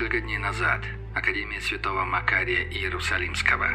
Несколько дней назад. Академия Святого Макария Иерусалимского.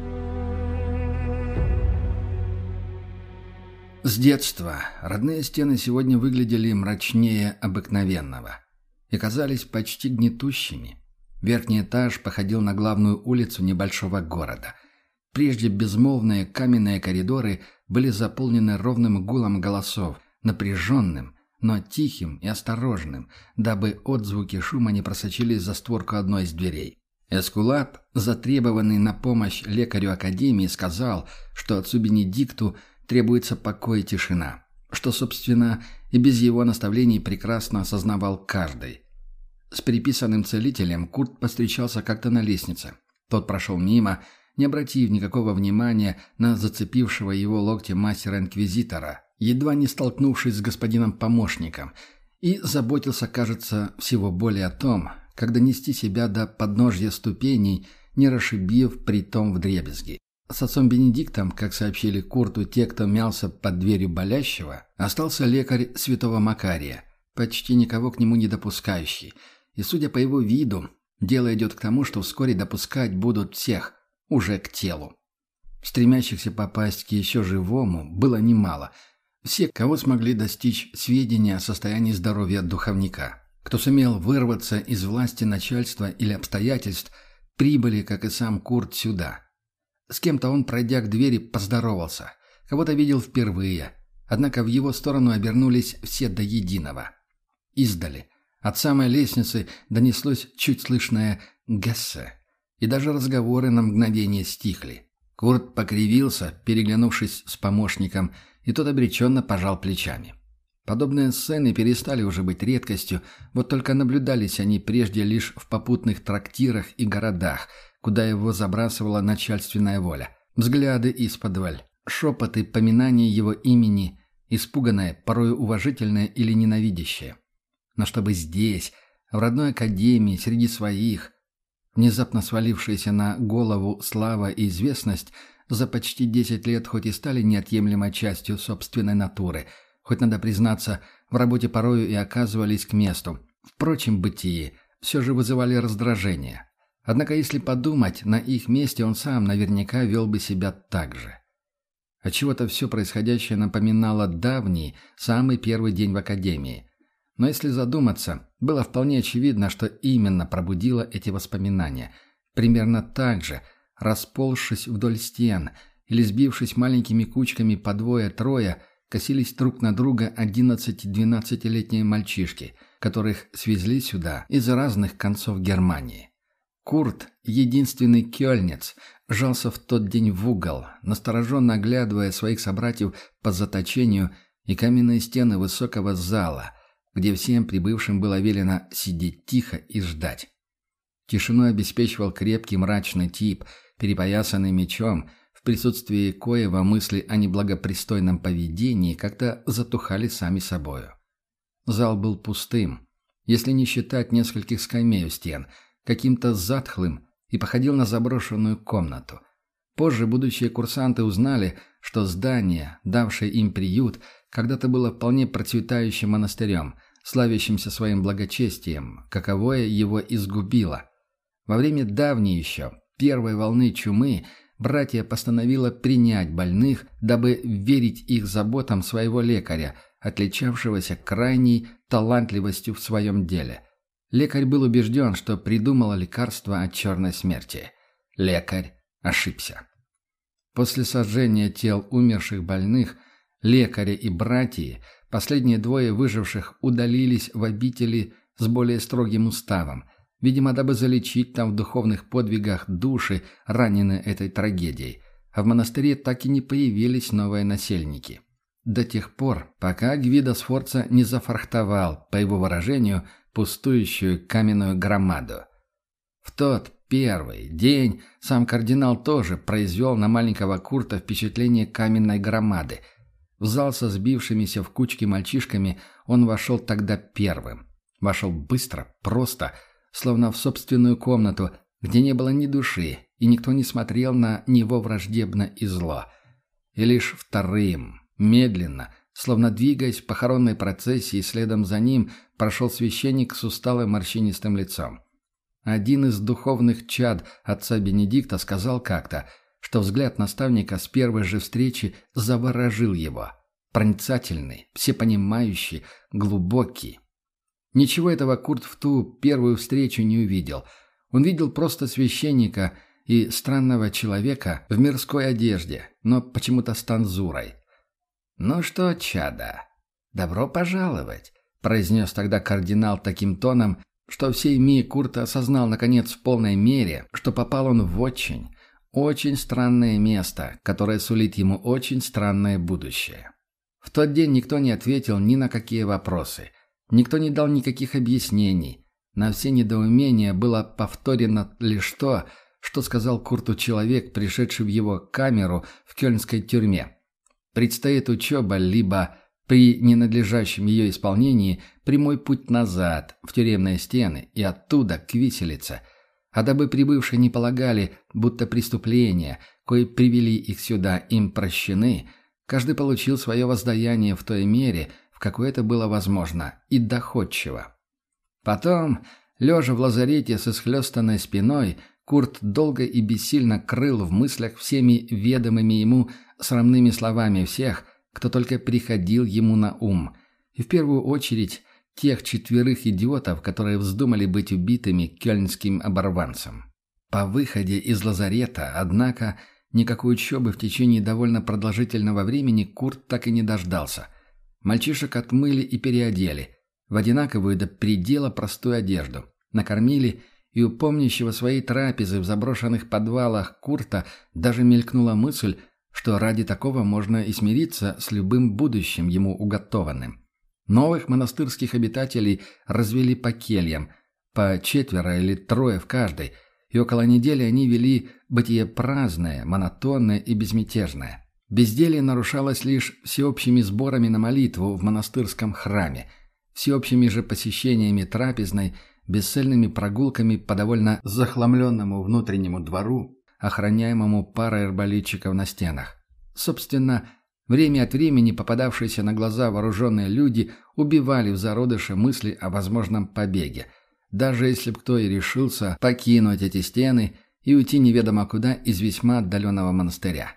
С детства родные стены сегодня выглядели мрачнее обыкновенного и казались почти гнетущими. Верхний этаж походил на главную улицу небольшого города. Прежде безмолвные каменные коридоры были заполнены ровным гулом голосов, напряженным, но тихим и осторожным, дабы отзвуки шума не просочились за створку одной из дверей. Эскулап, затребованный на помощь лекарю Академии, сказал, что отцу Бенедикту требуется покой и тишина, что, собственно, и без его наставлений прекрасно осознавал каждый. С приписанным целителем Курт повстречался как-то на лестнице. Тот прошел мимо, не обратив никакого внимания на зацепившего его локтем мастера-инквизитора, едва не столкнувшись с господином-помощником, и заботился, кажется, всего более о том, как донести себя до подножья ступеней, не расшибив притом вдребезги. С отцом Бенедиктом, как сообщили Курту те, кто мялся под дверью болящего, остался лекарь святого Макария, почти никого к нему не допускающий, и, судя по его виду, дело идет к тому, что вскоре допускать будут всех, уже к телу. Стремящихся попасть к еще живому было немало. Все, кого смогли достичь сведения о состоянии здоровья духовника. Кто сумел вырваться из власти начальства или обстоятельств, прибыли, как и сам Курт, сюда. С кем-то он, пройдя к двери, поздоровался. Кого-то видел впервые. Однако в его сторону обернулись все до единого. Издали, от самой лестницы, донеслось чуть слышное «Гессе», и даже разговоры на мгновение стихли. Курт покривился, переглянувшись с помощником, и тот обреченно пожал плечами. Подобные сцены перестали уже быть редкостью, вот только наблюдались они прежде лишь в попутных трактирах и городах, куда его забрасывала начальственная воля. Взгляды исподволь, шепоты поминания его имени, испуганное, порой уважительное или ненавидящее. Но чтобы здесь, в родной академии, среди своих, внезапно свалившиеся на голову слава и известность за почти 10 лет хоть и стали неотъемлемой частью собственной натуры, хоть, надо признаться, в работе порою и оказывались к месту, впрочем, бытие, все же вызывали раздражение. Однако, если подумать, на их месте он сам наверняка вел бы себя так же. Отчего-то все происходящее напоминало давний, самый первый день в академии. Но если задуматься, было вполне очевидно, что именно пробудило эти воспоминания. Примерно так же, расползшись вдоль стен или сбившись маленькими кучками по двое-трое, косились друг на друга 11-12-летние мальчишки, которых свезли сюда из разных концов Германии. Курт, единственный кёльнец, жался в тот день в угол, настороженно оглядывая своих собратьев по заточению и каменные стены высокого зала, где всем прибывшим было велено сидеть тихо и ждать. Тишину обеспечивал крепкий мрачный тип, перепоясанный мечом, в присутствии коего мысли о неблагопристойном поведении как-то затухали сами собою. Зал был пустым, если не считать нескольких скамей у стен, каким-то затхлым, и походил на заброшенную комнату. Позже будущие курсанты узнали, что здание, давшее им приют, когда-то было вполне процветающим монастырем, славящимся своим благочестием, каковое его изгубило. Во время давней еще, первой волны чумы, братья постановило принять больных, дабы верить их заботам своего лекаря, отличавшегося крайней талантливостью в своем деле. Лекарь был убежден, что придумал лекарство от черной смерти. Лекарь ошибся. После сожжения тел умерших больных, лекаря и братья, последние двое выживших удалились в обители с более строгим уставом, видимо, дабы залечить там в духовных подвигах души, раненые этой трагедией, а в монастыре так и не появились новые насельники. До тех пор, пока Гвидо Сфорца не зафрахтовал, по его выражению, пустующую каменную громаду. В тот первый день сам кардинал тоже произвел на маленького Курта впечатление каменной громады. В зал со сбившимися в кучки мальчишками он вошел тогда первым. Вошел быстро, просто, словно в собственную комнату, где не было ни души, и никто не смотрел на него враждебно и зло. И лишь вторым, медленно, словно двигаясь в похоронной процессии, следом за ним прошел священник с усталым морщинистым лицом. Один из духовных чад отца Бенедикта сказал как-то, что взгляд наставника с первой же встречи заворожил его. Проницательный, всепонимающий, глубокий. Ничего этого Курт в ту первую встречу не увидел. Он видел просто священника и странного человека в мирской одежде, но почему-то с танзурой. «Ну что, чада, добро пожаловать», — произнес тогда кардинал таким тоном, что всей миг Курт осознал наконец в полной мере, что попал он в очень странное место, которое сулит ему очень странное будущее. В тот день никто не ответил ни на какие вопросы, никто не дал никаких объяснений. На все недоумения было повторено лишь то, что сказал Курту человек, пришедший в его камеру в кёльнской тюрьме. Предстоит учеба, либо, при ненадлежащем ее исполнении, прямой путь назад, в тюремные стены, и оттуда к виселице. А дабы прибывшие не полагали, будто преступления, кои привели их сюда, им прощены, каждый получил свое воздаяние в той мере, в какой это было возможно, и доходчиво. Потом, лежа в лазарете с исхлестанной спиной, Курт долго и бессильно крыл в мыслях всеми ведомыми ему срамными словами всех, кто только приходил ему на ум, и в первую очередь тех 4 идиотов, которые вздумали быть убитыми кёльнским оборванцем. По выходе из лазарета, однако, никакой учебы в течение довольно продолжительного времени Курт так и не дождался. Мальчишек отмыли и переодели, в одинаковую до предела простую одежду, накормили, и у помнящего своей трапезы в заброшенных подвалах Курта даже мелькнула мысль, что ради такого можно и смириться с любым будущим ему уготованным. Новых монастырских обитателей развели по кельям, по 4 или 3 в каждой, и около недели они вели бытие праздное, монотонное и безмятежное. Безделье нарушалось лишь всеобщими сборами на молитву в монастырском храме, всеобщими же посещениями трапезной, бесцельными прогулками по довольно захламленному внутреннему двору, охраняемому парой арбалетчиков на стенах. Собственно, время от времени попадавшиеся на глаза вооруженные люди убивали в зародыше мысли о возможном побеге, даже если б кто и решился покинуть эти стены и уйти неведомо куда из весьма отдаленного монастыря.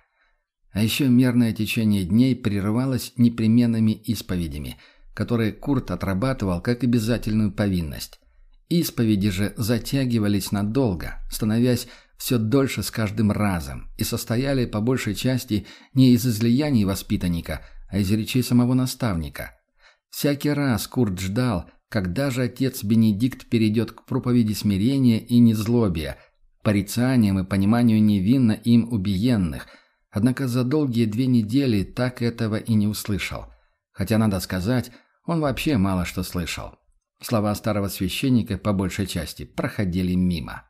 А еще мерное течение дней прерывалось непременными исповедями, которые Курт отрабатывал как обязательную повинность. Исповеди же затягивались надолго, становясь все дольше с каждым разом, и состояли по большей части не из излияний воспитанника, а из речей самого наставника. Всякий раз Курт ждал, когда же отец Бенедикт перейдет к проповеди смирения и незлобия, порицаниям и пониманию невинно им убиенных, однако за долгие 2 недели так этого и не услышал. Хотя, надо сказать, он вообще мало что слышал. Слова старого священника, по большей части, проходили мимо.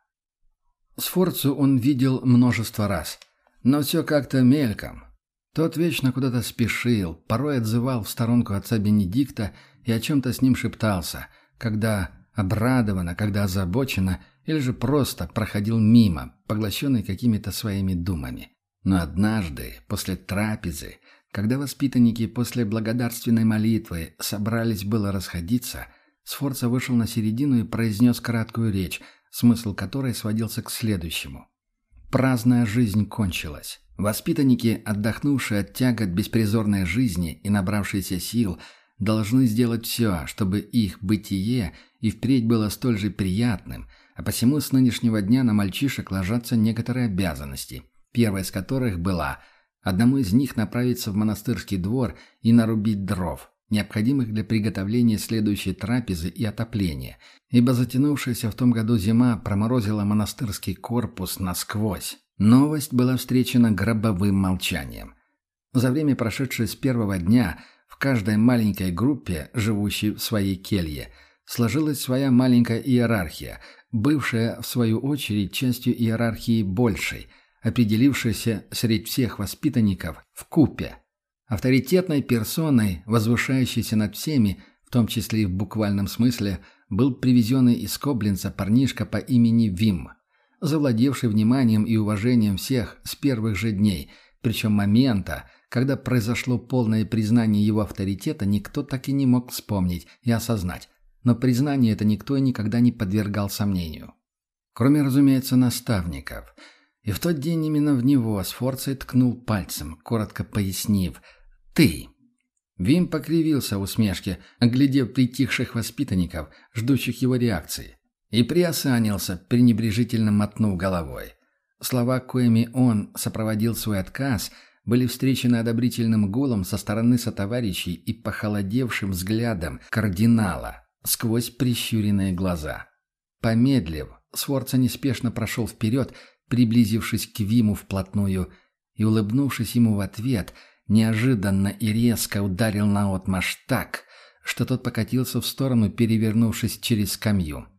Сфорцу он видел множество раз, но все как-то мельком. Тот вечно куда-то спешил, порой отзывал в сторонку отца Бенедикта и о чем-то с ним шептался, когда обрадованно, когда озабоченно, или же просто проходил мимо, поглощенный какими-то своими думами. Но однажды, после трапезы, когда воспитанники после благодарственной молитвы собрались было расходиться, Сфорца вышел на середину и произнес краткую речь, смысл которой сводился к следующему. Праздная жизнь кончилась. Воспитанники, отдохнувшие от тягот беспризорной жизни и набравшиеся сил, должны сделать все, чтобы их бытие и впредь было столь же приятным, а посему с нынешнего дня на мальчишек ложатся некоторые обязанности, первая из которых была одному из них направиться в монастырский двор и нарубить дров, необходимых для приготовления следующей трапезы и отопления, ибо затянувшаяся в том году зима проморозила монастырский корпус насквозь. Новость была встречена гробовым молчанием. За время, прошедшее с первого дня, в каждой маленькой группе, живущей в своей келье, сложилась своя маленькая иерархия, бывшая, в свою очередь, частью иерархии большей, определившейся среди всех воспитанников в купе. Авторитетной персоной, возвышающейся над всеми, в том числе и в буквальном смысле, был привезенный из Коблинца парнишка по имени Вим, завладевший вниманием и уважением всех с первых же дней, причем момента, когда произошло полное признание его авторитета, никто так и не мог вспомнить и осознать, но признание это никто и никогда не подвергал сомнению. Кроме, разумеется, наставников. И в тот день именно в него Сфорца ткнул пальцем, коротко пояснив «Ты». Вим покривился в усмешке, оглядев притихших воспитанников, ждущих его реакции, и приосанился, пренебрежительно мотнув головой. Слова, коими он сопроводил свой отказ, были встречены одобрительным гулом со стороны сотоварищей и похолодевшим взглядом кардинала сквозь прищуренные глаза. Помедлив, Сфорца неспешно прошел вперед, приблизившись к Виму вплотную, и, улыбнувшись ему в ответ, неожиданно и резко ударил наотмашь так, что тот покатился в сторону, перевернувшись через скамью.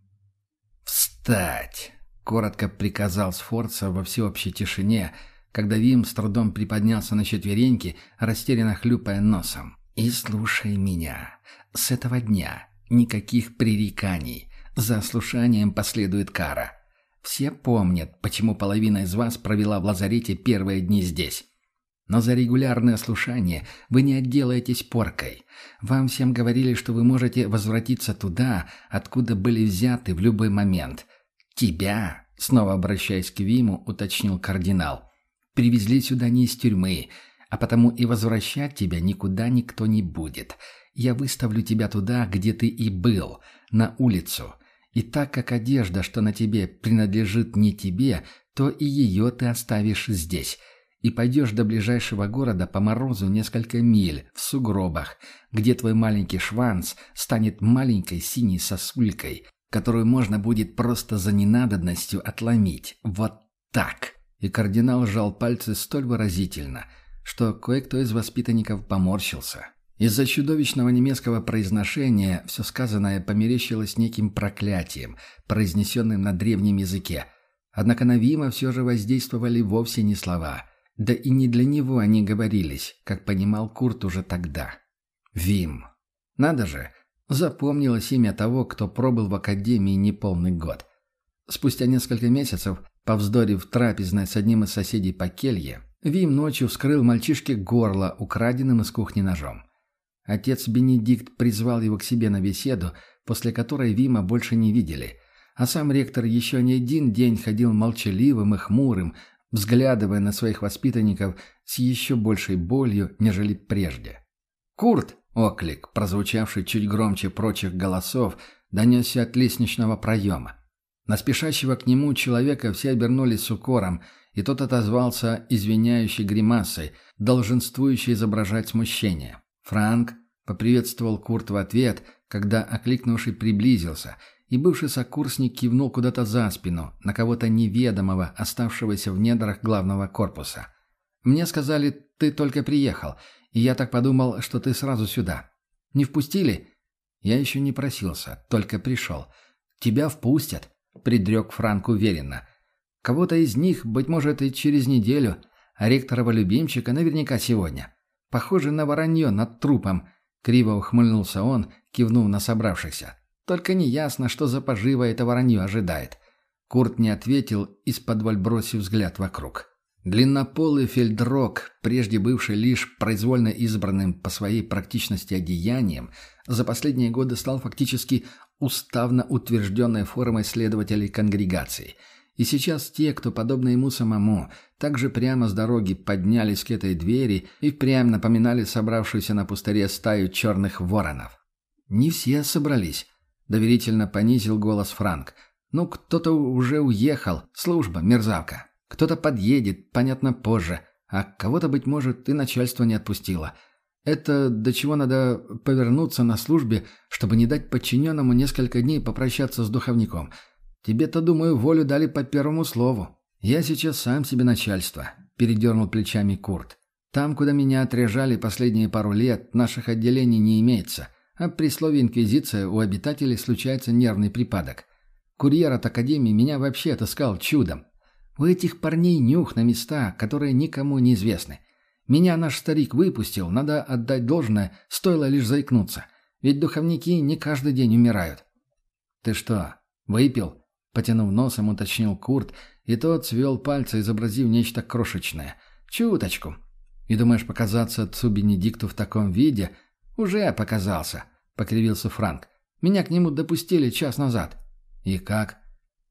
«Встать!» — коротко приказал Сфорца во всеобщей тишине, когда Вим с трудом приподнялся на четвереньки, растерянно хлюпая носом. «И слушай меня. С этого дня никаких пререканий. За слушанием последует кара. Все помнят, почему половина из вас провела в лазарете первые дни здесь. Но за регулярное слушание вы не отделаетесь поркой. Вам всем говорили, что вы можете возвратиться туда, откуда были взяты в любой момент. Тебя, снова обращаясь к Виму, уточнил кардинал, привезли сюда не из тюрьмы, а потому и возвращать тебя никуда никто не будет. Я выставлю тебя туда, где ты и был, на улицу. И так как одежда, что на тебе, принадлежит не тебе, то и ее ты оставишь здесь. И пойдешь до ближайшего города по морозу несколько миль, в сугробах, где твой маленький шванц станет маленькой синей сосулькой, которую можно будет просто за ненадобностью отломить. Вот так. И кардинал сжал пальцы столь выразительно, что кое-кто из воспитанников поморщился. Из-за чудовищного немецкого произношения все сказанное померещилось неким проклятием, произнесенным на древнем языке. Однако на Вима все же воздействовали вовсе не слова. Да и не для него они говорились, как понимал Курт уже тогда. Вим. Надо же, запомнилось имя того, кто пробыл в академии неполный год. Спустя несколько месяцев, повздорив в трапезной с одним из соседей по келье, Вим ночью вскрыл мальчишке горло украденным из кухни ножом. Отец Бенедикт призвал его к себе на беседу, после которой Вима больше не видели, а сам ректор еще не один день ходил молчаливым и хмурым, взглядывая на своих воспитанников с еще большей болью, нежели прежде. «Курт!» — оклик, прозвучавший чуть громче прочих голосов, донесся от лестничного проема. На спешащего к нему человека все обернулись с укором, и тот отозвался извиняющей гримасой, долженствующей изображать смущение. «Франк!» — поприветствовал Курт в ответ, когда окликнувший приблизился, и бывший сокурсник кивнул куда-то за спину, на кого-то неведомого, оставшегося в недрах главного корпуса. «Мне сказали, ты только приехал, и я так подумал, что ты сразу сюда. Не впустили?» «Я еще не просился, только пришел. Тебя впустят», — предрек Франк уверенно. «Кого-то из них, быть может, и через неделю, а ректорова любимчика наверняка сегодня. Похоже на воронье над трупом», — криво ухмыльнулся он, кивнув на собравшихся. «Только неясно, что за поживо это воронье ожидает». Курт не ответил, из-под бросив взгляд вокруг. Длиннополый фельдрок, прежде бывший лишь произвольно избранным по своей практичности одеянием, за последние годы стал фактически уставно утвержденной формой следователей конгрегации. И сейчас те, кто, подобно ему самому, также прямо с дороги поднялись к этой двери и впрямь напоминали собравшуюся на пустыре стаю черных воронов. «Не все собрались», — доверительно понизил голос Франк. «Ну, кто-то уже уехал, служба, мерзавка. Кто-то подъедет, понятно, позже, а кого-то, быть может, и начальство не отпустило. Это до чего надо повернуться на службе, чтобы не дать подчиненному несколько дней попрощаться с духовником. Тебе-то, думаю, волю дали по первому слову. Я сейчас сам себе начальство», — передернул плечами Курт. «Там, куда меня отряжали последние пару лет, наших отделений не имеется, а при слове «инквизиция» у обитателей случается нервный припадок. Курьер от академии меня вообще отыскал чудом. У этих парней нюх на места, которые никому не известны. Меня наш старик выпустил, надо отдать должное, стоило лишь заикнуться. Ведь духовники не каждый день умирают». «Ты что, выпил?» — потянув носом, уточнил Курт, и тот свел пальцы, изобразив нечто крошечное. «Чуточку. И думаешь показаться отцу Бенедикту в таком виде?» «Уже показался», — покривился Франк. «Меня к нему допустили час назад». «И как?»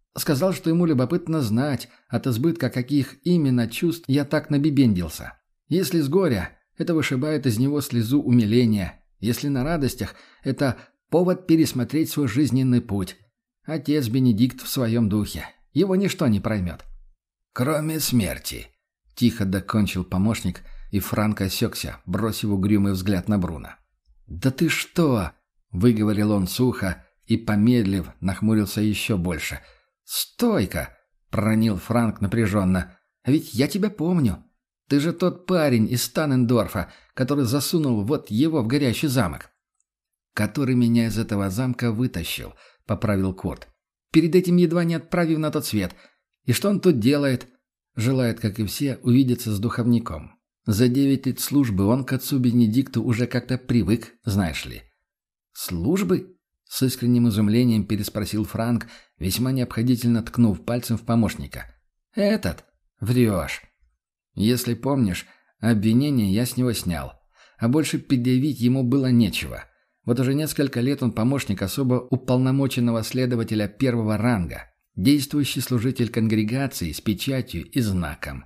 Сказал, что ему любопытно знать, от избытка каких именно чувств я так набибендился. Если с горя, это вышибает из него слезу умиления. Если на радостях, это повод пересмотреть свой жизненный путь. Отец Бенедикт в своем духе. Его ничто не проймет. «Кроме смерти», — тихо докончил помощник, и Франк осекся, бросив угрюмый взгляд на Бруно. «Да ты что?» — выговорил он сухо и, помедлив, нахмурился еще больше. «Стой-ка!» — проронил Франк напряженно. «А ведь я тебя помню. Ты же тот парень из Таннендорфа, который засунул вот его в горящий замок». «Который меня из этого замка вытащил», — поправил Курт. «Перед этим едва не отправив на тот свет. И что он тут делает?» «Желает, как и все, увидеться с духовником. За 9 лет службы он к отцу Бенедикту уже как-то привык, знаешь ли». «Службы?» — с искренним изумлением переспросил Франк, весьма необходительно ткнув пальцем в помощника. «Этот? Врешь. Если помнишь, обвинение я с него снял. А больше предъявить ему было нечего. Вот уже несколько лет он помощник особо уполномоченного следователя первого ранга, действующий служитель конгрегации с печатью и знаком».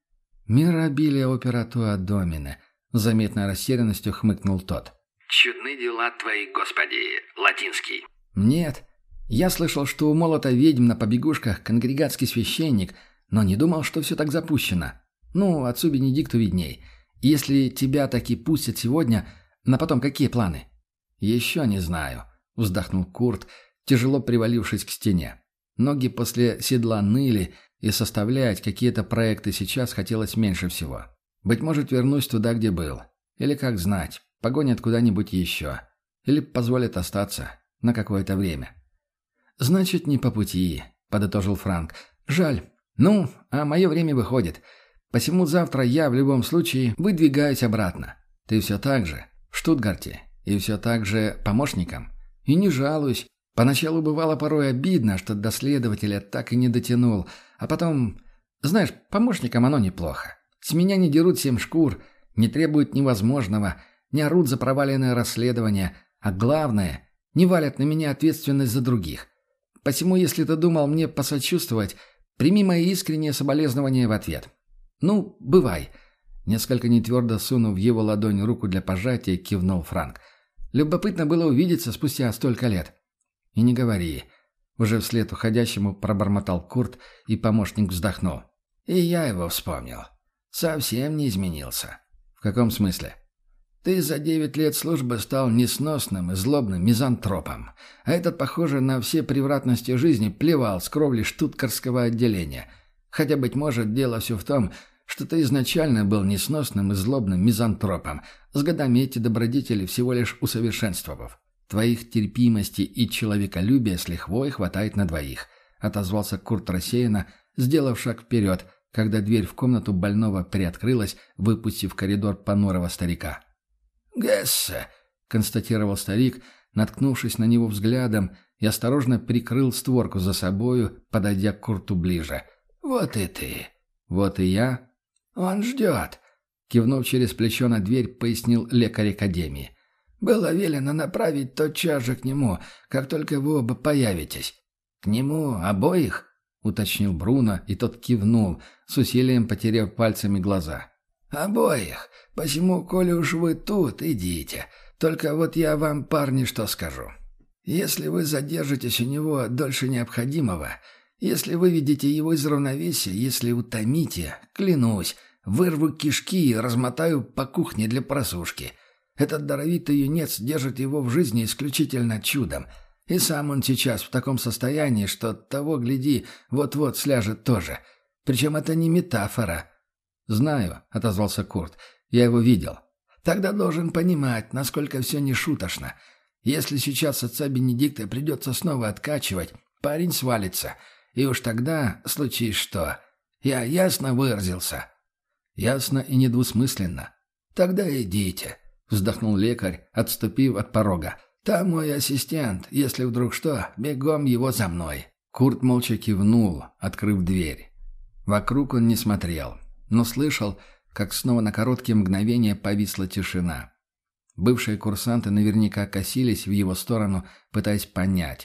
«Мирабилия оператуа домине», — с заметной растерянностью хмыкнул тот. «Чудны дела твои, Господи, латинский». «Нет. Я слышал, что у молота ведьм на побегушках конгрегатский священник, но не думал, что все так запущено. Ну, отцу Бенедикту видней. Если тебя таки пустят сегодня, на потом какие планы?» «Еще не знаю», — вздохнул Курт, тяжело привалившись к стене. Ноги после седла ныли, и составлять какие-то проекты сейчас хотелось меньше всего. Быть может, вернусь туда, где был. Или, как знать, погонят куда-нибудь еще. Или позволят остаться на какое-то время. «Значит, не по пути», — подытожил Франк. «Жаль. Ну, а мое время выходит. Посему завтра я в любом случае выдвигаюсь обратно. Ты все так же в Штутгарте и все так же помощником. И не жалуюсь. Поначалу бывало порой обидно, что до следователя так и не дотянул. А потом, знаешь, помощникам оно неплохо. С меня не дерут 7 шкур, не требуют невозможного, не орут за проваленное расследование, а главное, не валят на меня ответственность за других. Посему, если ты думал мне посочувствовать, прими мои искренние соболезнования в ответ. Ну, бывай». Несколько нетвердо сунув в его ладонь руку для пожатия, кивнул Франк. «Любопытно было увидеться спустя столько лет». «И не говори». Уже вслед уходящему пробормотал Курт, и помощник вздохнул. «И я его вспомнил. Совсем не изменился». «В каком смысле?» «Ты за 9 лет службы стал несносным и злобным мизантропом, а этот, похоже, на все превратности жизни плевал с кровли штуткарского отделения. Хотя, быть может, дело все в том, что ты изначально был несносным и злобным мизантропом, с годами эти добродетели всего лишь усовершенствовав. Твоих терпимости и человеколюбия с лихвой хватает на двоих», — отозвался Курт рассеянно, сделав шаг вперед, когда дверь в комнату больного приоткрылась, выпустив в коридор понурого старика. «Гессе», — констатировал старик, наткнувшись на него взглядом, и осторожно прикрыл створку за собою, подойдя к Курту ближе. «Вот и ты». «Вот и я». «Он ждет», — кивнув через плечо на дверь, пояснил лекарь академии. «Было велено направить тотчас же к нему, как только вы оба появитесь». «К нему обоих?» — уточнил Бруно, и тот кивнул, с усилием потеряв пальцами глаза. «Обоих. Посему, коли уж вы тут, идите. Только вот я вам, парни, что скажу. Если вы задержитесь у него дольше необходимого, если выведете его из равновесия, если утомите, клянусь, вырву кишки и размотаю по кухне для просушки. Этот даровитый юнец держит его в жизни исключительно чудом. И сам он сейчас в таком состоянии, что того, гляди, вот-вот сляжет тоже. Причем это не метафора». «Знаю», — отозвался Курт. «Я его видел». «Тогда должен понимать, насколько все нешуточно. Если сейчас отца Бенедикта придется снова откачивать, парень свалится. И уж тогда случись что. Я ясно выразился?» «Ясно и недвусмысленно». «Тогда идите», — вздохнул лекарь, отступив от порога. «Там мой ассистент. Если вдруг что, бегом его за мной». Курт молча кивнул, открыв дверь. Вокруг он не смотрел, но слышал, как снова на короткие мгновения повисла тишина. Бывшие курсанты наверняка косились в его сторону, пытаясь понять,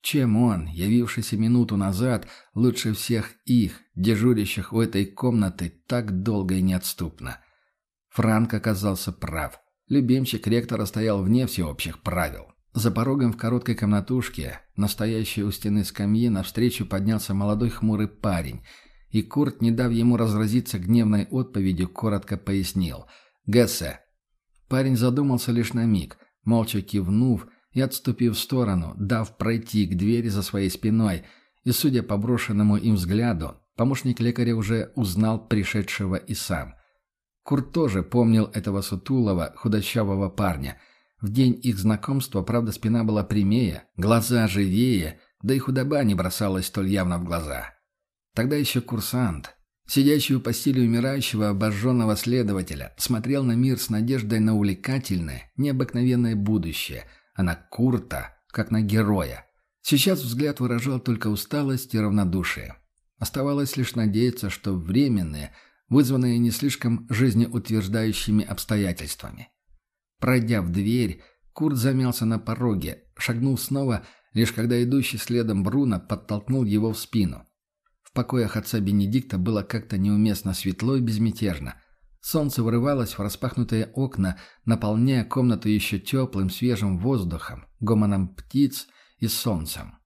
Чем он, явившийся минуту назад, лучше всех их, дежурящих у этой комнаты, так долго и неотступно? Франк оказался прав. Любимчик ректора стоял вне всеобщих правил. За порогом в короткой комнатушке, настоящей у стены скамьи, навстречу поднялся молодой хмурый парень, и Курт, не дав ему разразиться гневной отповедью, коротко пояснил: «Гессе». Парень задумался лишь на миг, молча кивнув и отступив в сторону, дав пройти к двери за своей спиной, и, судя по брошенному им взгляду, помощник лекаря уже узнал пришедшего и сам. Курт тоже помнил этого сутулого, худощавого парня. В день их знакомства, правда, спина была прямее, глаза живее, да и худоба не бросалась столь явно в глаза. Тогда еще курсант, сидящий у постели умирающего обожженного следователя, смотрел на мир с надеждой на увлекательное, необыкновенное будущее, а на Курта, как на героя. Сейчас взгляд выражал только усталость и равнодушие. Оставалось лишь надеяться, что временные, вызванные не слишком жизнеутверждающими обстоятельствами. Пройдя в дверь, Курт замялся на пороге, шагнул снова, лишь когда идущий следом Бруно подтолкнул его в спину. В покоях отца Бенедикта было как-то неуместно светло и безмятежно. Солнце вырывалось в распахнутые окна, наполняя комнату еще теплым свежим воздухом, гомоном птиц и солнцем.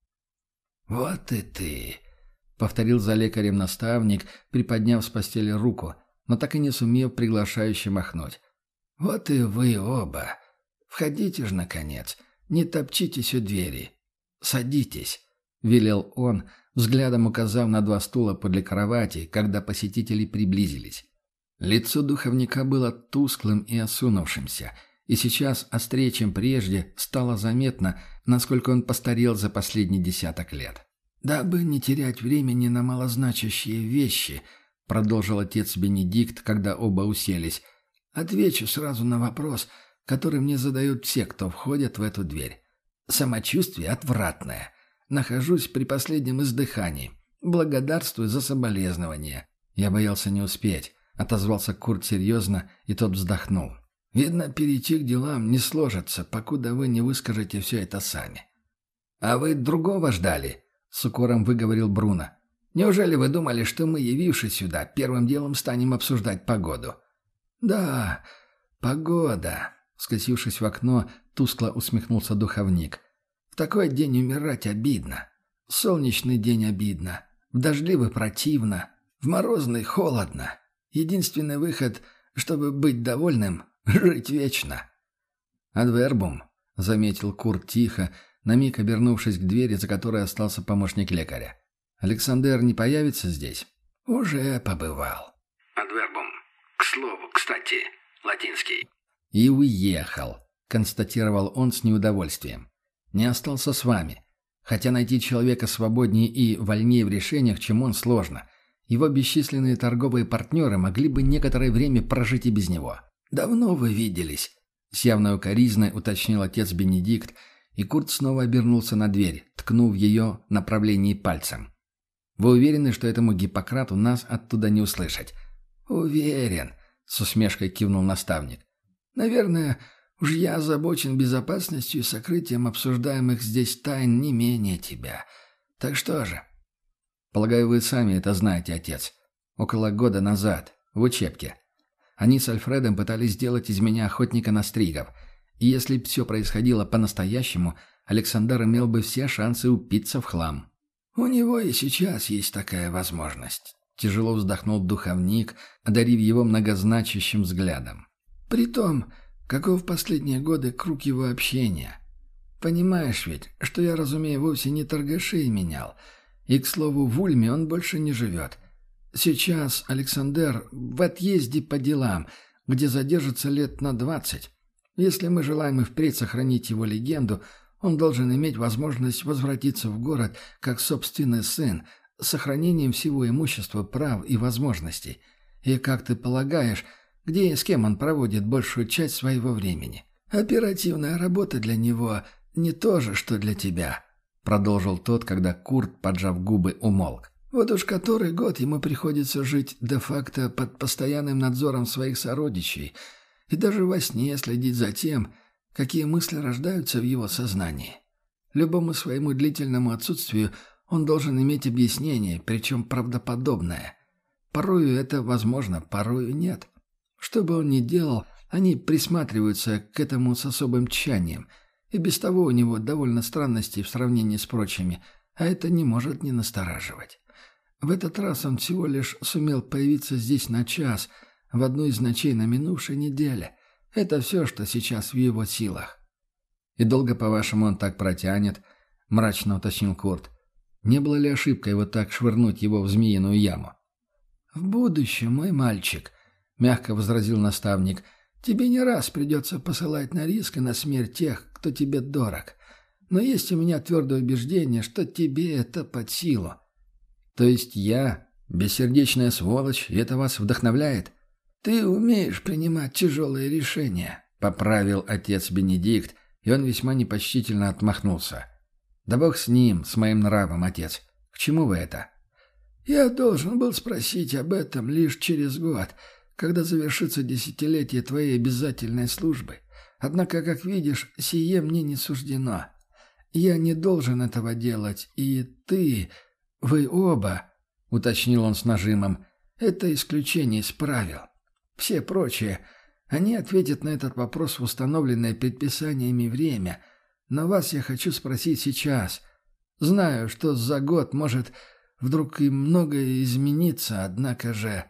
«Вот и ты!» — повторил за лекарем наставник, приподняв с постели руку, но так и не сумев приглашающе махнуть. «Вот и вы оба. Входите ж, наконец. Не топчитесь у двери. Садитесь», — велел он, взглядом указав на 2 стула подле кровати, когда посетители приблизились. Лицо духовника было тусклым и осунувшимся, и сейчас, острее, чем прежде, стало заметно, насколько он постарел за последний 10 лет. «Дабы не терять времени на малозначащие вещи», — продолжил отец Бенедикт, когда оба уселись, — «отвечу сразу на вопрос, который мне задают все, кто входит в эту дверь. Самочувствие отвратное. Нахожусь при последнем издыхании. Благодарствую за соболезнования». «Я боялся не успеть», — отозвался Курт серьезно, и тот вздохнул. «Видно, перейти к делам не сложится, покуда вы не выскажете все это сами». «А вы другого ждали?» — с укором выговорил Бруно. «Неужели вы думали, что мы, явившись сюда, первым делом станем обсуждать погоду?» «Да, погода», — скосившись в окно, тускло усмехнулся духовник. «В такой день умирать обидно. В солнечный день обидно. В дождливый противно. В морозный холодно. Единственный выход, чтобы быть довольным — жить вечно». «Адвербум», — заметил Курт тихо, на миг обернувшись к двери, за которой остался помощник лекаря. «Александр не появится здесь?» «Уже побывал». Адвербум. К слову, кстати, латинский. «И уехал», — констатировал он с неудовольствием. «Не остался с вами. Хотя найти человека свободнее и вольнее в решениях, чем он, сложно. Его бесчисленные торговые партнеры могли бы некоторое время прожить и без него». «Давно вы виделись?» — с явной укоризной уточнил отец Бенедикт, и Курт снова обернулся на дверь, ткнув ее направлении пальцем. «Вы уверены, что этому Гиппократу нас оттуда не услышать?» «Уверен», — с усмешкой кивнул наставник. «Наверное, уж я озабочен безопасностью и сокрытием обсуждаемых здесь тайн не менее тебя. Так что же?» «Полагаю, вы сами это знаете, отец. Около года назад, в учебке. Они с Альфредом пытались сделать из меня охотника на стригов. И если б все происходило по-настоящему, Александр имел бы все шансы упиться в хлам». «У него и сейчас есть такая возможность», — тяжело вздохнул духовник, одарив его многозначащим взглядом. «Притом, каков в последние годы круг его общения? Понимаешь ведь, что я, разумею, вовсе не торгашей менял. И, к слову, в Ульме он больше не живет. Сейчас Александр в отъезде по делам, где задержится лет на 20. Если мы желаем и впредь сохранить его легенду, он должен иметь возможность возвратиться в город как собственный сын, с сохранением всего имущества, прав и возможностей. И, как ты полагаешь, где и с кем он проводит большую часть своего времени? Оперативная работа для него не то же, что для тебя», — продолжил тот, когда Курт, поджав губы, умолк. «Вот уж который год ему приходится жить де-факто под постоянным надзором своих сородичей и даже во сне следить за тем, какие мысли рождаются в его сознании. Любому своему длительному отсутствию он должен иметь объяснение, причем правдоподобное. Порою это возможно, порою нет. Что бы он ни делал, они присматриваются к этому с особым тщанием. И без того у него довольно странностей в сравнении с прочими, а это не может не настораживать. В этот раз он всего лишь сумел появиться здесь на час, в одну из ночей на минувшей неделе. Это все, что сейчас в его силах. «И долго, по-вашему, он так протянет?» — мрачно уточнил Курт. «Не было ли ошибкой вот так швырнуть его в змеиную яму?» «В будущем, мой мальчик», — мягко возразил наставник, — «тебе не раз придется посылать на риск и на смерть тех, кто тебе дорог. Но есть у меня твердое убеждение, что тебе это под силу». «То есть я бессердечная сволочь, и это вас вдохновляет?» «Ты умеешь принимать тяжелые решения», — поправил отец Бенедикт, и он весьма непочтительно отмахнулся. «Да бог с ним, с моим нравом, отец. К чему вы это?» «Я должен был спросить об этом лишь через год, когда завершится десятилетие твоей обязательной службы. Однако, как видишь, сие мне не суждено. Я не должен этого делать, и ты, вы оба, — уточнил он с нажимом, — это исключение из правил. Все прочие, они ответят на этот вопрос в установленное предписаниями время, но вас я хочу спросить сейчас. Знаю, что за год может вдруг и многое измениться, однако же...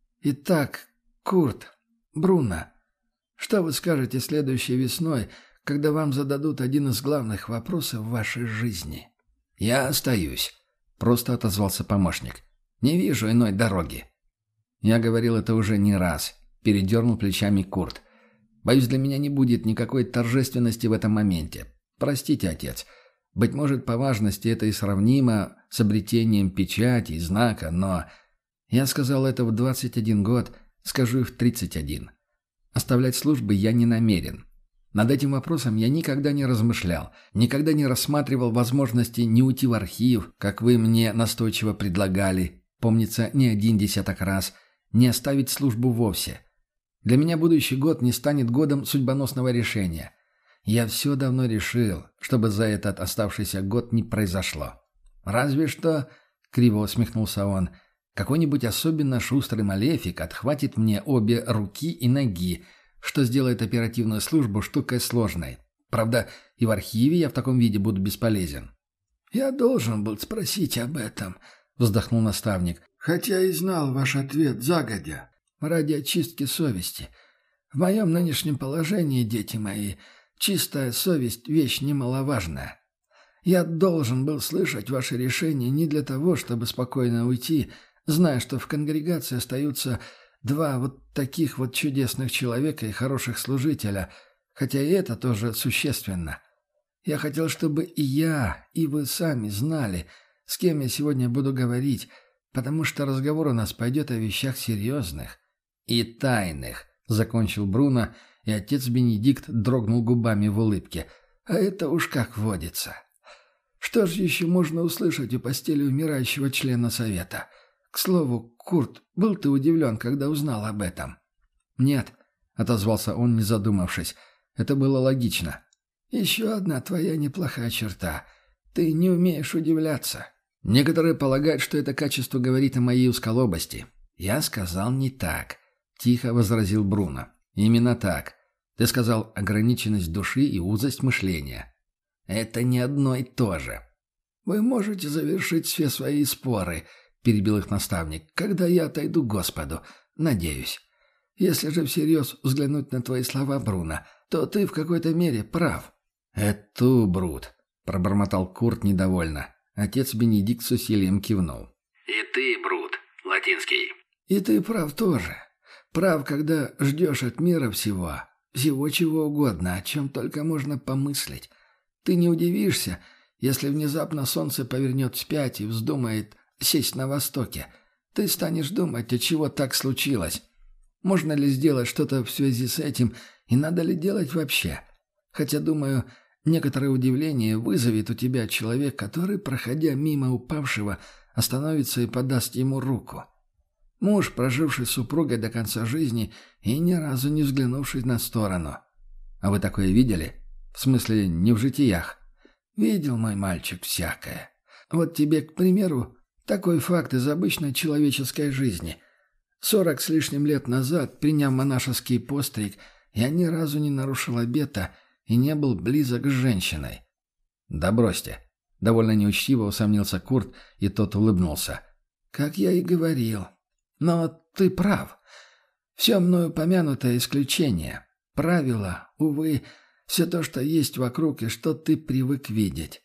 Итак, Курт, Бруно, что вы скажете следующей весной, когда вам зададут один из главных вопросов в вашей жизни?» «Я остаюсь», — просто отозвался помощник. «Не вижу иной дороги». «Я говорил это уже не раз», — передернул плечами Курт. «Боюсь, для меня не будет никакой торжественности в этом моменте. Простите, отец. Быть может, по важности это и сравнимо с обретением печати и знака, но... Я сказал это в 21 год, скажу и в 31. Оставлять службы я не намерен. Над этим вопросом я никогда не размышлял, никогда не рассматривал возможности не уйти в архив, как вы мне настойчиво предлагали, помнится, не один десяток раз, не оставить службу вовсе. Для меня будущий год не станет годом судьбоносного решения. Я все давно решил, чтобы за этот оставшийся год не произошло. Разве что, — криво усмехнулся он, — какой-нибудь особенно шустрый малефик отхватит мне обе руки и ноги, что сделает оперативную службу штукой сложной. Правда, и в архиве я в таком виде буду бесполезен. «Я должен был спросить об этом», — вздохнул наставник, «хотя и знал ваш ответ загодя, ради очистки совести. В моем нынешнем положении, дети мои, чистая совесть — вещь немаловажная. Я должен был слышать ваше решение не для того, чтобы спокойно уйти, зная, что в конгрегации остаются два вот таких вот чудесных человека и хороших служителя, хотя и это тоже существенно. Я хотел, чтобы и я, и вы сами знали, с кем я сегодня буду говорить, потому что разговор у нас пойдет о вещах серьезных и тайных», — закончил Бруно, и отец Бенедикт дрогнул губами в улыбке. «А это уж как водится. Что ж еще можно услышать у постели умирающего члена совета? К слову, Курт, был ты удивлен, когда узнал об этом?» «Нет», — отозвался он, не задумавшись. «Это было логично». «Еще одна твоя неплохая черта. Ты не умеешь удивляться. Некоторые полагают, что это качество говорит о моей узколобости. Я сказал не так», — тихо возразил Бруно. «Именно так. Ты сказал ограниченность души и узость мышления. Это не одно и то же». «Вы можете завершить все свои споры», — перебил их наставник, — «когда я отойду к Господу. Надеюсь. Если же всерьез взглянуть на твои слова, Бруно, то ты в какой-то мере прав». «Это брут», — пробормотал Курт недовольно. Отец Бенедикт с усилием кивнул. «И ты, брут, латинский». «И ты прав тоже. Прав, когда ждешь от мира всего чего угодно, о чем только можно помыслить. Ты не удивишься, если внезапно солнце повернет вспять и вздумает сесть на востоке. Ты станешь думать, от чего так случилось. Можно ли сделать что-то в связи с этим, и надо ли делать вообще? Хотя, думаю, некоторое удивление вызовет у тебя человек, который, проходя мимо упавшего, остановится и подаст ему руку. Муж, проживший с супругой до конца жизни и ни разу не взглянувший на сторону. А вы такое видели? В смысле, не в житиях? Видел, мой мальчик, всякое. Вот тебе, к примеру, такой факт из обычной человеческой жизни. 40 с лишним лет назад, приняв монашеский постриг, я ни разу не нарушил обета и не был близок с женщиной. «Да бросьте», — довольно неучтиво усомнился Курт, и тот улыбнулся. «Как я и говорил. Но ты прав. Все мною упомянутое исключение. Правило, увы, все то, что есть вокруг и что ты привык видеть.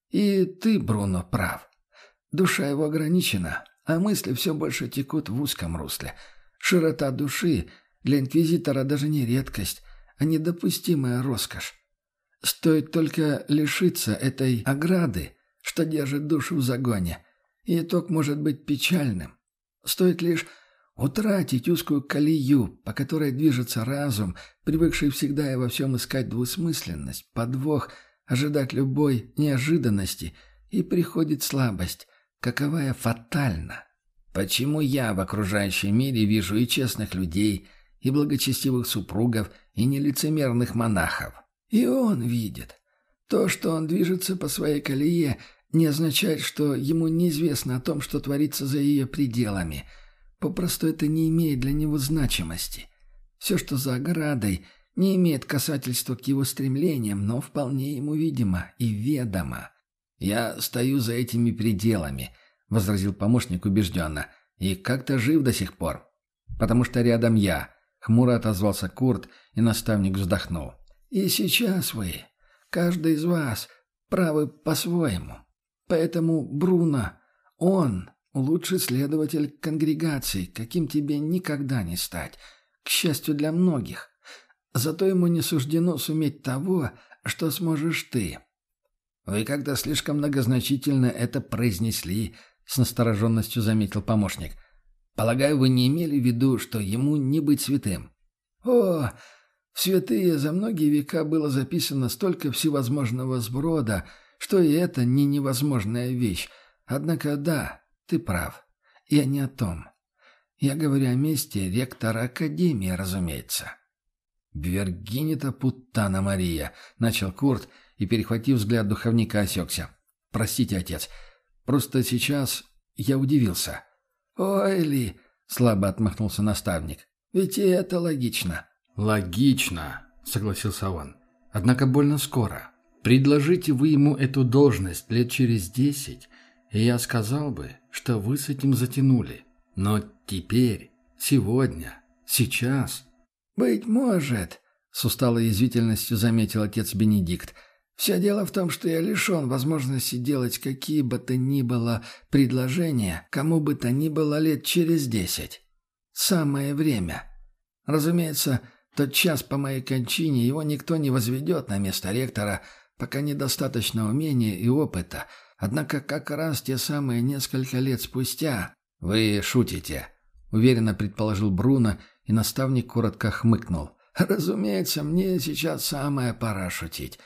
И ты, Бруно, прав. Душа его ограничена, а мысли все больше текут в узком русле. Широта души для инквизитора даже не редкость, а недопустимая роскошь. Стоит только лишиться этой ограды, что держит душу в загоне, и итог может быть печальным. Стоит лишь утратить узкую колею, по которой движется разум, привыкший всегда и во всем искать двусмысленность, подвох, ожидать любой неожиданности, и приходит слабость, каковая фатальна. Почему я в окружающем мире вижу и честных людей, и благочестивых супругов, и нелицемерных монахов? И он видит. То, что он движется по своей колее, не означает, что ему неизвестно о том, что творится за ее пределами. Попросту это не имеет для него значимости. Все, что за оградой, не имеет касательства к его стремлениям, но вполне ему видимо и ведомо. «Я стою за этими пределами», — возразил помощник убежденно, — «и как-то жив до сих пор. Потому что рядом я», — хмуро отозвался Курт, и наставник вздохнул. «И сейчас вы, каждый из вас, правы по-своему. Поэтому Бруно, он лучший следователь конгрегации, каким тебе никогда не стать, к счастью для многих. Зато ему не суждено суметь того, что сможешь ты». «Вы как-то слишком многозначительно это произнесли», — с настороженностью заметил помощник. «Полагаю, вы не имели в виду, что ему не быть святым?» «О, в святые за многие века было записано столько всевозможного сброда, что и это не невозможная вещь. Однако да, ты прав. Я не о том. Я говорю о месте ректора Академии, разумеется». «Бвергинита Путтана Мария», — начал Курт, и, перехватив взгляд духовника, осекся. «Простите, отец, просто сейчас я удивился». «Ой, Ли», — слабо отмахнулся наставник, — «ведь и это логично». «Логично», — согласился он. «Однако больно скоро. Предложите вы ему эту должность лет через 10, и я сказал бы, что вы с этим затянули. Но теперь, сегодня, сейчас...» «Быть может», — с усталой язвительностью заметил отец Бенедикт, «все дело в том, что я лишен возможности делать какие бы то ни было предложения, кому бы то ни было лет через 10. Самое время. Разумеется, тот час по моей кончине его никто не возведет на место ректора, пока недостаточно умения и опыта. Однако как раз те самые несколько лет спустя...» «Вы шутите», — уверенно предположил Бруно, и наставник коротко хмыкнул. «Разумеется, мне сейчас самая пора шутить».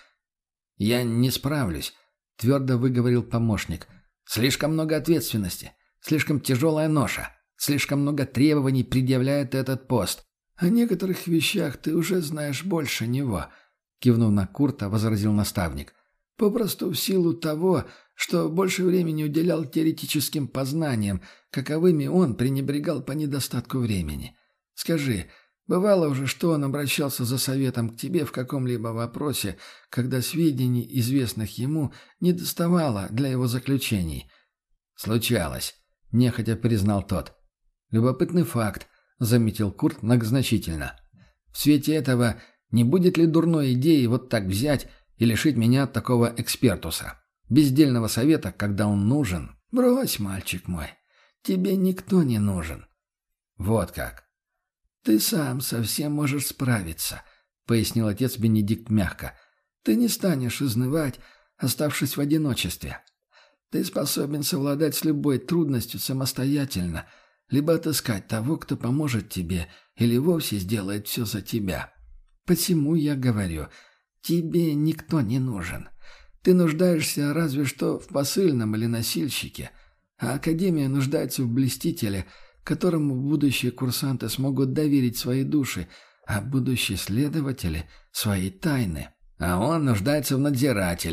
«Я не справлюсь», — твердо выговорил помощник. «Слишком много ответственности, слишком тяжелая ноша, слишком много требований предъявляет этот пост». «О некоторых вещах ты уже знаешь больше него», — кивнув на Курта, возразил наставник. «Попросту в силу того, что больше времени уделял теоретическим познаниям, каковыми он пренебрегал по недостатку времени. Скажи, бывало уже, что он обращался за советом к тебе в каком-либо вопросе, когда сведений, известных ему, не доставало для его заключений?» «Случалось», — нехотя признал тот. «Любопытный факт», — заметил Курт многозначительно. «В свете этого не будет ли дурной идеей вот так взять и лишить меня такого экспертуса? Бездельного совета, когда он нужен?» «Брось, мальчик мой, тебе никто не нужен». «Вот как». «Ты сам совсем можешь справиться», — пояснил отец Бенедикт мягко. «Ты не станешь изнывать, оставшись в одиночестве. Ты способен совладать с любой трудностью самостоятельно, либо отыскать того, кто поможет тебе, или вовсе сделает все за тебя. Посему я говорю, тебе никто не нужен. Ты нуждаешься разве что в посыльном или носильщике, а Академия нуждается в блестителе, которому будущие курсанты смогут доверить свои души, а будущие следователи — свои тайны. А он нуждается в надзирателе,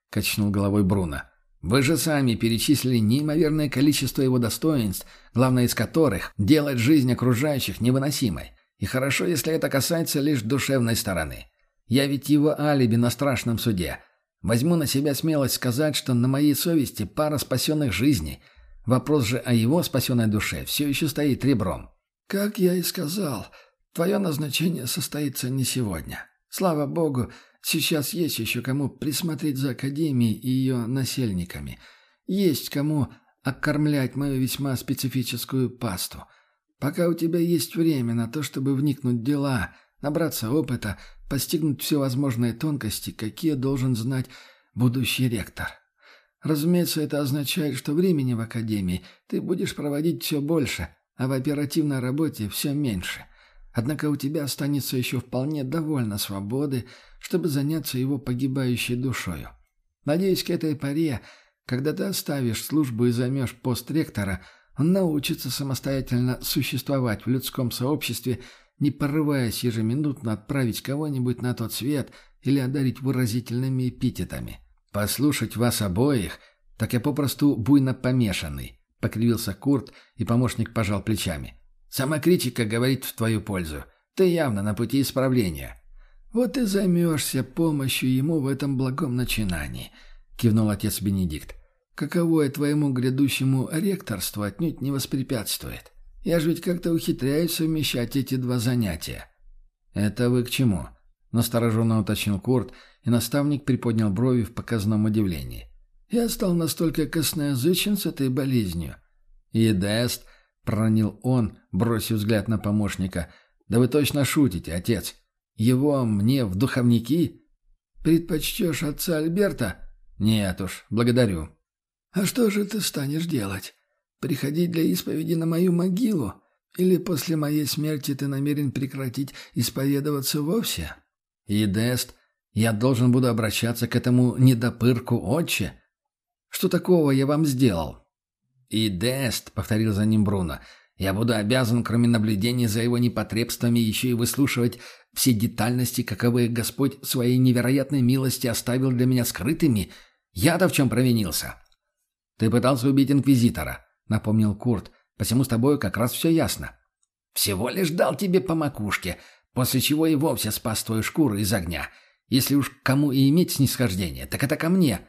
— качнул головой Бруно. «Вы же сами перечислили неимоверное количество его достоинств, главное из которых — делать жизнь окружающих невыносимой. И хорошо, если это касается лишь душевной стороны. Я ведь его алиби на страшном суде. Возьму на себя смелость сказать, что на моей совести пара спасенных жизней. Вопрос же о его спасенной душе все еще стоит ребром». «Как я и сказал, твое назначение состоится не сегодня. Слава богу, сейчас есть еще кому присмотреть за Академией и ее насельниками. Есть кому окормлять мою весьма специфическую пасту. Пока у тебя есть время на то, чтобы вникнуть в дела, набраться опыта, постигнуть все возможные тонкости, какие должен знать будущий ректор. Разумеется, это означает, что времени в Академии ты будешь проводить все больше, а в оперативной работе все меньше. Однако у тебя останется еще вполне довольно свободы, чтобы заняться его погибающей душою. Надеюсь, к этой поре, когда ты оставишь службу и займешь пост ректора, он научится самостоятельно существовать в людском сообществе, не порываясь ежеминутно отправить кого-нибудь на тот свет или одарить выразительными эпитетами. «Послушать вас обоих, так я попросту буйно помешанный», — покривился Курт, и помощник пожал плечами. «Самокритика говорит в твою пользу. Ты явно на пути исправления». «Вот и займешься помощью ему в этом благом начинании», — кивнул отец Бенедикт. «Каковое твоему грядущему ректорству отнюдь не воспрепятствует. Я же ведь как-то ухитряюсь совмещать эти два занятия». «Это вы к чему?» — настороженно уточнил Курт, и наставник приподнял брови в показном удивлении. «Я стал настолько косноязычен с этой болезнью». «И Дест», — проронил он, бросив взгляд на помощника, — «да вы точно шутите, отец. Его мне в духовники?» «Предпочтешь отца Альберта?» «Нет уж, благодарю». «А что же ты станешь делать? Приходить для исповеди на мою могилу? Или после моей смерти ты намерен прекратить исповедоваться вовсе?» «И Дест, я должен буду обращаться к этому недопырку отче? Что такого я вам сделал?» «И Дест», — повторил за ним Бруно, — «я буду обязан, кроме наблюдения за его непотребствами, еще и выслушивать все детальности, каковы Господь своей невероятной милости оставил для меня скрытыми. Я-то в чем провинился?» «Ты пытался убить инквизитора», — напомнил Курт, — «посему с тобой как раз все ясно». «Всего лишь дал тебе по макушке, после чего и вовсе спас твою шкуру из огня. Если уж кому и иметь снисхождение, так это ко мне».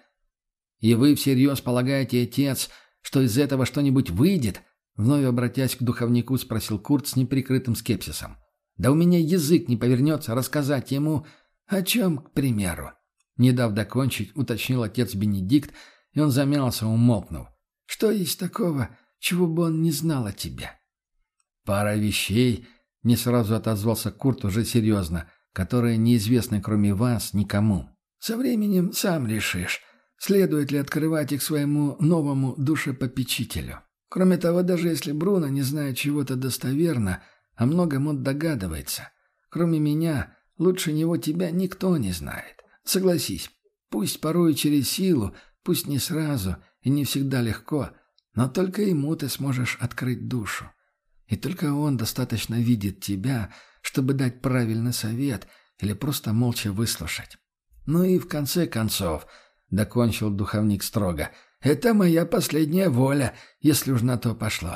«И вы всерьез полагаете, отец, что из этого что-нибудь выйдет?» Вновь обратясь к духовнику, спросил Курт с неприкрытым скепсисом. «Да у меня язык не повернется рассказать ему...» «О чем, к примеру?» Не дав докончить, уточнил отец Бенедикт, и он замялся, умолкнув. «Что есть такого, чего бы он не знал о тебе?» «Пара вещей», — не сразу отозвался Курт уже серьезно, «которые неизвестны, кроме вас, никому». «Со временем сам решишь, следует ли открывать их своему новому душепопечителю. Кроме того, даже если Бруно не знает чего-то достоверно, о многом он догадывается. Кроме меня, лучше него тебя никто не знает. Согласись, пусть порой через силу, пусть не сразу и не всегда легко, но только ему ты сможешь открыть душу. И только он достаточно видит тебя, чтобы дать правильный совет или просто молча выслушать. Ну и в конце концов, — докончил духовник строго, — это моя последняя воля, если уж на то пошло.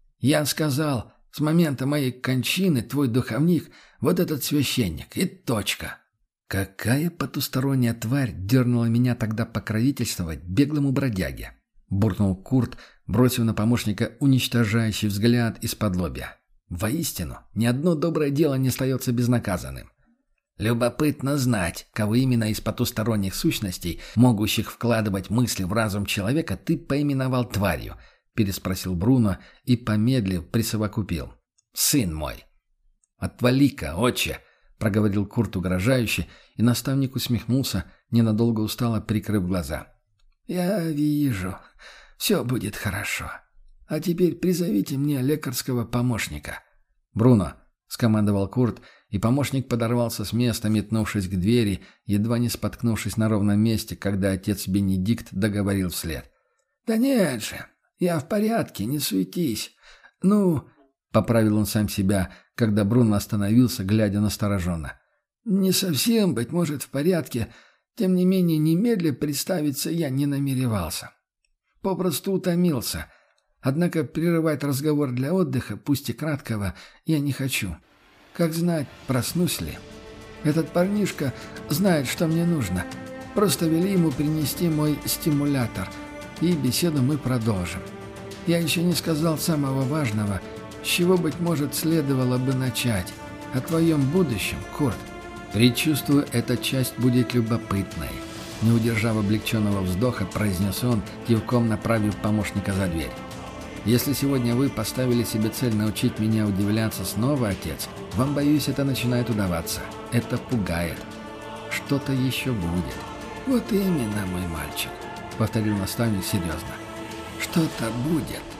Я сказал, с момента моей кончины твой духовник — вот этот священник, и точка». «Какая потусторонняя тварь дернула меня тогда покровительствовать беглому бродяге?» — буркнул Курт, бросив на помощника уничтожающий взгляд из-под лобья. «Воистину, ни одно доброе дело не остается безнаказанным. Любопытно знать, кого именно из потусторонних сущностей, могущих вкладывать мысли в разум человека, ты поименовал тварью», — переспросил Бруно и, помедлив, присовокупил. «Сын мой». «Отвали-ка, отче», — проговорил Курт угрожающе, и наставник усмехнулся, ненадолго устало прикрыв глаза. «Я вижу. Все будет хорошо. А теперь призовите мне лекарского помощника». «Бруно», — скомандовал Курт, и помощник подорвался с места, метнувшись к двери, едва не споткнувшись на ровном месте, когда отец Бенедикт договорил вслед. «Да нет же, я в порядке, не суетись. Ну...» — поправил он сам себя, когда Бруно остановился, глядя настороженно. «Не совсем, быть может, в порядке. Тем не менее, немедля представиться я не намеревался. Попросту утомился. Однако прерывать разговор для отдыха, пусть и краткого, я не хочу. Как знать, проснусь ли. Этот парнишка знает, что мне нужно. Просто вели ему принести мой стимулятор, и беседу мы продолжим. Я еще не сказал самого важного, с чего, быть может, следовало бы начать. О твоем будущем, Курт. «Предчувствую, эта часть будет любопытной», — не удержав облегченного вздоха, произнес он, кивком направив помощника за дверь. «Если сегодня вы поставили себе цель научить меня удивляться снова, отец, вам, боюсь, это начинает удаваться. Это пугает. Что-то еще будет». «Вот именно, мой мальчик», — повторил наставник серьезно. «Что-то будет».